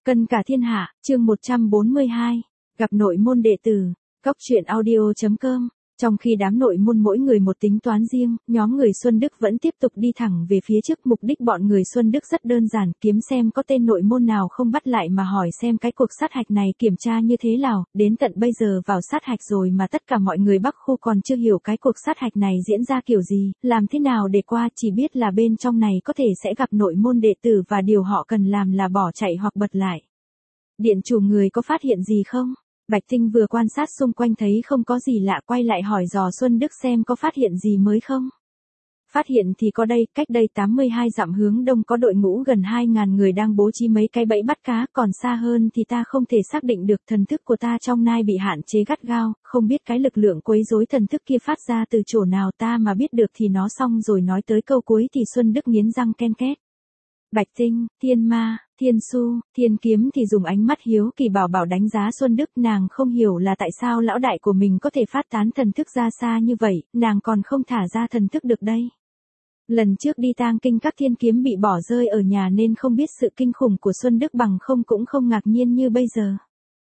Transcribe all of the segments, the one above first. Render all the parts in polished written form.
Cân cả thiên hạ, chương 142, gặp nội môn đệ tử, Cóc truyện audio.com. Trong khi đám nội môn mỗi người một tính toán riêng, nhóm người Xuân Đức vẫn tiếp tục đi thẳng về phía trước. Mục đích bọn người Xuân Đức rất đơn giản, kiếm xem có tên nội môn nào không bắt lại mà hỏi xem cái cuộc sát hạch này kiểm tra như thế nào. Đến tận bây giờ vào sát hạch rồi mà tất cả mọi người Bắc khu còn chưa hiểu cái cuộc sát hạch này diễn ra kiểu gì, làm thế nào để qua, chỉ biết là bên trong này có thể sẽ gặp nội môn đệ tử và điều họ cần làm là bỏ chạy hoặc bật lại. Điện chủ, người có phát hiện gì không? Bạch Tinh vừa quan sát xung quanh thấy không có gì lạ, quay lại hỏi dò Xuân Đức xem có phát hiện gì mới không. Phát hiện thì có đây, cách đây 82 dặm hướng đông có đội ngũ gần 2.000 người đang bố trí mấy cái bẫy bắt cá, còn xa hơn thì ta không thể xác định được. Thần thức của ta trong nai bị hạn chế gắt gao, không biết cái lực lượng quấy rối thần thức kia phát ra từ chỗ nào, ta mà biết được thì nó xong rồi. Nói tới câu cuối thì Xuân Đức nghiến răng ken két. Bạch Tinh, Thiên Ma, Thiên Su, Thiên Kiếm thì dùng ánh mắt hiếu kỳ bảo đánh giá Xuân Đức. Nàng không hiểu là tại sao lão đại của mình có thể phát tán thần thức ra xa như vậy, nàng còn không thả ra thần thức được đây. Lần trước đi tang kinh các Thiên Kiếm bị bỏ rơi ở nhà nên không biết sự kinh khủng của Xuân Đức, bằng không cũng không ngạc nhiên như bây giờ.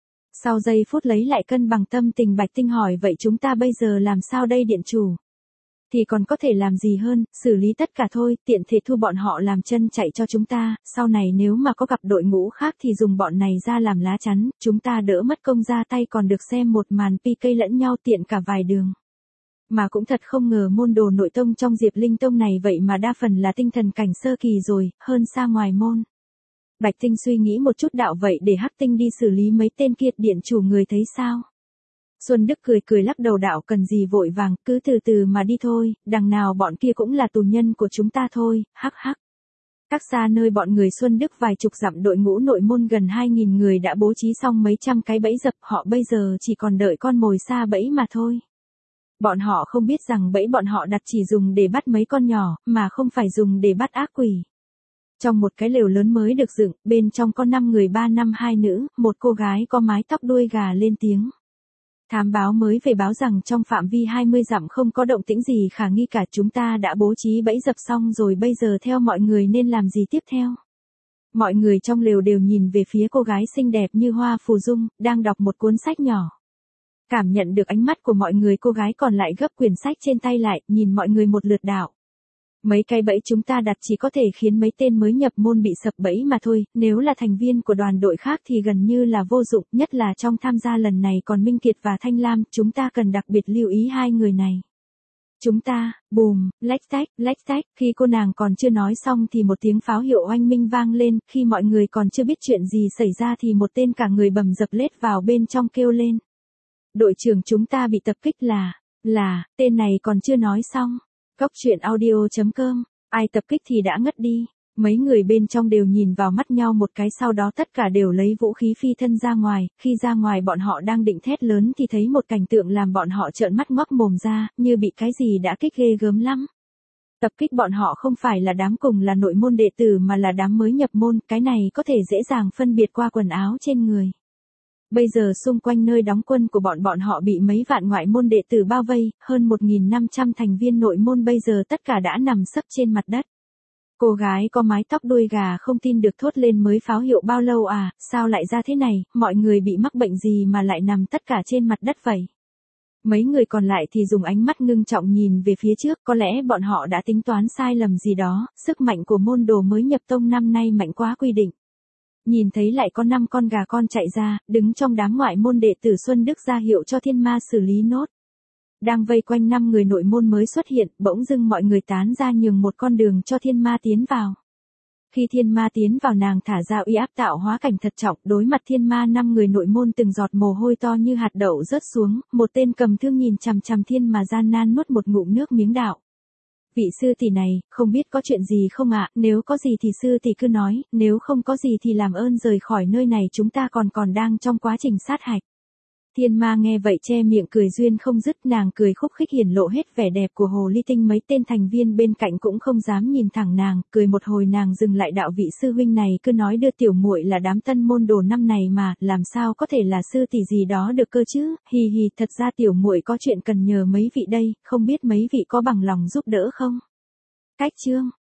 Sau giây phút lấy lại cân bằng tâm tình, Bạch Tinh hỏi vậy chúng ta bây giờ làm sao đây điện chủ? Thì còn có thể làm gì hơn, xử lý tất cả thôi, tiện thể thu bọn họ làm chân chạy cho chúng ta, sau này nếu mà có gặp đội ngũ khác thì dùng bọn này ra làm lá chắn, chúng ta đỡ mất công ra tay, còn được xem một màn PK lẫn nhau tiện cả vài đường. Mà cũng thật không ngờ môn đồ nội tông trong Diệp Linh Tông này vậy mà đa phần là tinh thần cảnh sơ kỳ rồi, hơn xa ngoài môn. Bạch Tinh suy nghĩ một chút đạo vậy để Hắc Tinh đi xử lý mấy tên kia, điện chủ người thấy sao? Xuân Đức cười lắc đầu đạo cần gì vội vàng, cứ từ từ mà đi thôi, đằng nào bọn kia cũng là tù nhân của chúng ta thôi, hắc hắc. Cách xa nơi bọn người Xuân Đức vài chục dặm, đội ngũ nội môn gần 2.000 người đã bố trí xong mấy trăm cái bẫy dập, họ bây giờ chỉ còn đợi con mồi xa bẫy mà thôi. Bọn họ không biết rằng bẫy bọn họ đặt chỉ dùng để bắt mấy con nhỏ, mà không phải dùng để bắt ác quỷ. Trong một cái lều lớn mới được dựng, bên trong có 5 người 3 nam 2 nữ, một cô gái có mái tóc đuôi gà lên tiếng. Thám báo mới về báo rằng trong phạm vi 20 dặm không có động tĩnh gì khả nghi cả, chúng ta đã bố trí bẫy dập xong rồi, bây giờ theo mọi người nên làm gì tiếp theo? Mọi người trong lều đều nhìn về phía cô gái xinh đẹp như hoa phù dung, đang đọc một cuốn sách nhỏ. Cảm nhận được ánh mắt của mọi người, cô gái còn lại gấp quyển sách trên tay lại, nhìn mọi người một lượt đạo. Mấy cái bẫy chúng ta đặt chỉ có thể khiến mấy tên mới nhập môn bị sập bẫy mà thôi, nếu là thành viên của đoàn đội khác thì gần như là vô dụng, nhất là trong tham gia lần này còn Minh Kiệt và Thanh Lam, chúng ta cần đặc biệt lưu ý hai người này. Chúng ta, bùm, lách tách, khi cô nàng còn chưa nói xong thì một tiếng pháo hiệu oanh minh vang lên, khi mọi người còn chưa biết chuyện gì xảy ra thì một tên cả người bầm dập lết vào bên trong kêu lên. Đội trưởng, chúng ta bị tập kích là, tên này còn chưa nói xong. Cóc truyện audio.com, ai tập kích thì đã ngất đi. Mấy người bên trong đều nhìn vào mắt nhau một cái, sau đó tất cả đều lấy vũ khí phi thân ra ngoài. Khi ra ngoài bọn họ đang định thét lớn thì thấy một cảnh tượng làm bọn họ trợn mắt ngoác mồm ra, như bị cái gì đã kích ghê gớm lắm. Tập kích bọn họ không phải là đám cùng là nội môn đệ tử mà là đám mới nhập môn, cái này có thể dễ dàng phân biệt qua quần áo trên người. Bây giờ xung quanh nơi đóng quân của bọn họ bị mấy vạn ngoại môn đệ tử bao vây, hơn 1.500 thành viên nội môn bây giờ tất cả đã nằm sấp trên mặt đất. Cô gái có mái tóc đuôi gà không tin được thốt lên mới pháo hiệu bao lâu à, sao lại ra thế này, mọi người bị mắc bệnh gì mà lại nằm tất cả trên mặt đất vậy? Mấy người còn lại thì dùng ánh mắt ngưng trọng nhìn về phía trước, có lẽ bọn họ đã tính toán sai lầm gì đó, sức mạnh của môn đồ mới nhập tông năm nay mạnh quá quy định. Nhìn thấy lại có 5 con gà con chạy ra, đứng trong đám ngoại môn đệ tử, Xuân Đức ra hiệu cho Thiên Ma xử lý nốt. Đang vây quanh 5 người nội môn mới xuất hiện, bỗng dưng mọi người tán ra nhường một con đường cho Thiên Ma tiến vào. Khi Thiên Ma tiến vào, nàng thả ra uy áp tạo hóa cảnh thật trọng, đối mặt Thiên Ma 5 người nội môn từng giọt mồ hôi to như hạt đậu rớt xuống, một tên cầm thương nhìn chằm chằm Thiên Ma gian nan nuốt một ngụm nước miếng đạo. Vị sư tỷ này, không biết có chuyện gì không ạ, nếu có gì thì sư tỷ cứ nói, nếu không có gì thì làm ơn rời khỏi nơi này, chúng ta còn đang trong quá trình sát hạch. Thiên Ma nghe vậy che miệng cười duyên không dứt, nàng cười khúc khích hiển lộ hết vẻ đẹp của hồ ly tinh, mấy tên thành viên bên cạnh cũng không dám nhìn thẳng nàng, cười một hồi nàng dừng lại đạo vị sư huynh này cứ nói đưa tiểu muội là đám tân môn đồ năm này mà, làm sao có thể là sư tỷ gì đó được cơ chứ, hì hì, thật ra tiểu muội có chuyện cần nhờ mấy vị đây, không biết mấy vị có bằng lòng giúp đỡ không? Cách chương